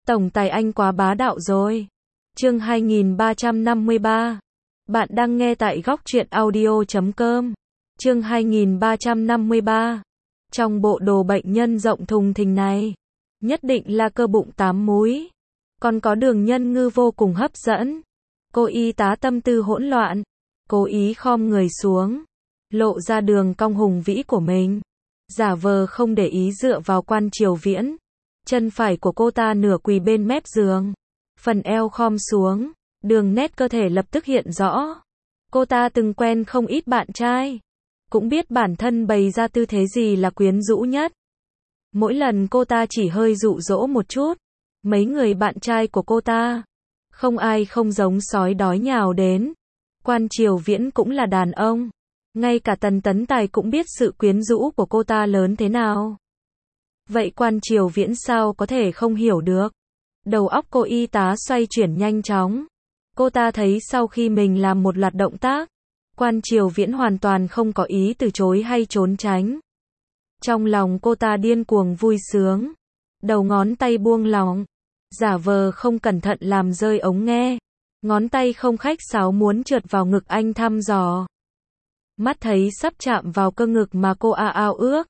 Tổng tài anh quá bá đạo rồi. Chương 2353. Bạn đang nghe tại góc truyện audio.com. Chương 2353. Trong bộ đồ bệnh nhân rộng thùng thình này, nhất định là cơ bụng 8 múi. Còn có đường nhân ngư vô cùng hấp dẫn. Cô y tá tâm tư hỗn loạn, cố ý khom người xuống, lộ ra đường cong hùng vĩ của mình, giả vờ không để ý dựa vào Quan Triều Viễn. Chân phải của cô ta nửa quỳ bên mép giường, phần eo khom xuống, đường nét cơ thể lập tức hiện rõ. Cô ta từng quen không ít bạn trai, cũng biết bản thân bày ra tư thế gì là quyến rũ nhất. Mỗi lần cô ta chỉ hơi dụ dỗ một chút, mấy người bạn trai của cô ta, không ai không giống sói đói nhào đến. Quan Triều Viễn cũng là đàn ông, ngay cả Tần Tấn Tài cũng biết sự quyến rũ của cô ta lớn thế nào. Vậy Quan Triều Viễn sao có thể không hiểu được? Đầu óc cô y tá xoay chuyển nhanh chóng. Cô ta thấy sau khi mình làm một loạt động tác, Quan Triều Viễn hoàn toàn không có ý từ chối hay trốn tránh. Trong lòng cô ta điên cuồng vui sướng, đầu ngón tay buông lỏng, giả vờ không cẩn thận làm rơi ống nghe. Ngón tay không khách sáo muốn trượt vào ngực anh thăm dò. Mắt thấy sắp chạm vào cơ ngực mà cô ao ước.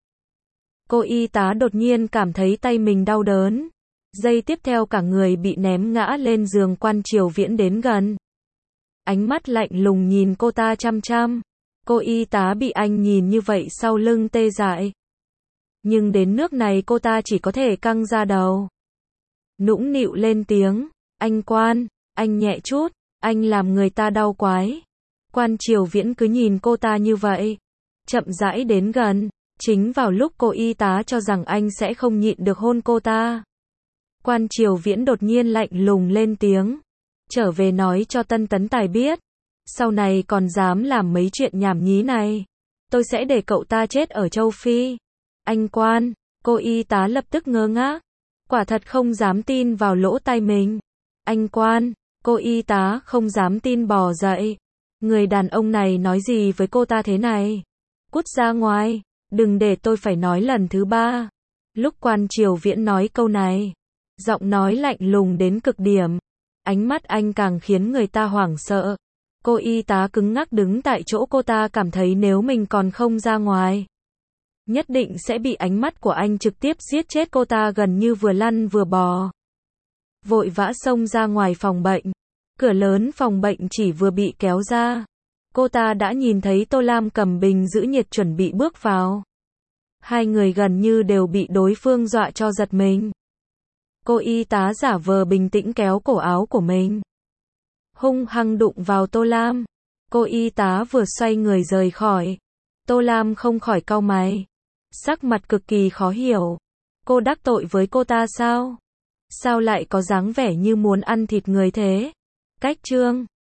Cô y tá đột nhiên cảm thấy tay mình đau đớn. Giây tiếp theo cả người bị ném ngã lên giường. Quan Triều Viễn đến gần, ánh mắt lạnh lùng nhìn cô ta chăm chăm. Cô y tá bị anh nhìn như vậy sau lưng tê dại. Nhưng đến nước này cô ta chỉ có thể căng ra đầu, nũng nịu lên tiếng, anh Quan, anh nhẹ chút, anh làm người ta đau quái. Quan Triều Viễn cứ nhìn cô ta như vậy, chậm rãi đến gần. Chính vào lúc cô y tá cho rằng anh sẽ không nhịn được hôn cô ta, Quan Triều Viễn đột nhiên lạnh lùng lên tiếng, trở về nói cho Tân Tấn Tài biết, sau này còn dám làm mấy chuyện nhảm nhí này, tôi sẽ để cậu ta chết ở châu Phi. Anh Quan, cô y tá lập tức ngơ ngác, quả thật không dám tin vào lỗ tai mình. Anh Quan, cô y tá không dám tin bò dậy. Người đàn ông này nói gì với cô ta thế này? Cút ra ngoài, đừng để tôi phải nói lần thứ ba. Lúc Quan Triều Viễn nói câu này, giọng nói lạnh lùng đến cực điểm, ánh mắt anh càng khiến người ta hoảng sợ. Cô y tá cứng ngắc đứng tại chỗ. Cô ta cảm thấy nếu mình còn không ra ngoài, nhất định sẽ bị ánh mắt của anh trực tiếp giết chết. Cô ta gần như vừa lăn vừa bò, vội vã xông ra ngoài phòng bệnh. Cửa lớn phòng bệnh chỉ vừa bị kéo ra, cô ta đã nhìn thấy Tô Lam cầm bình giữ nhiệt chuẩn bị bước vào. Hai người gần như đều bị đối phương dọa cho giật mình. Cô y tá giả vờ bình tĩnh kéo cổ áo của mình, hung hăng đụng vào Tô Lam. Cô y tá vừa xoay người rời khỏi, Tô Lam không khỏi cau mày, sắc mặt cực kỳ khó hiểu. Cô đắc tội với cô ta sao? Sao lại có dáng vẻ như muốn ăn thịt người thế? Cách chương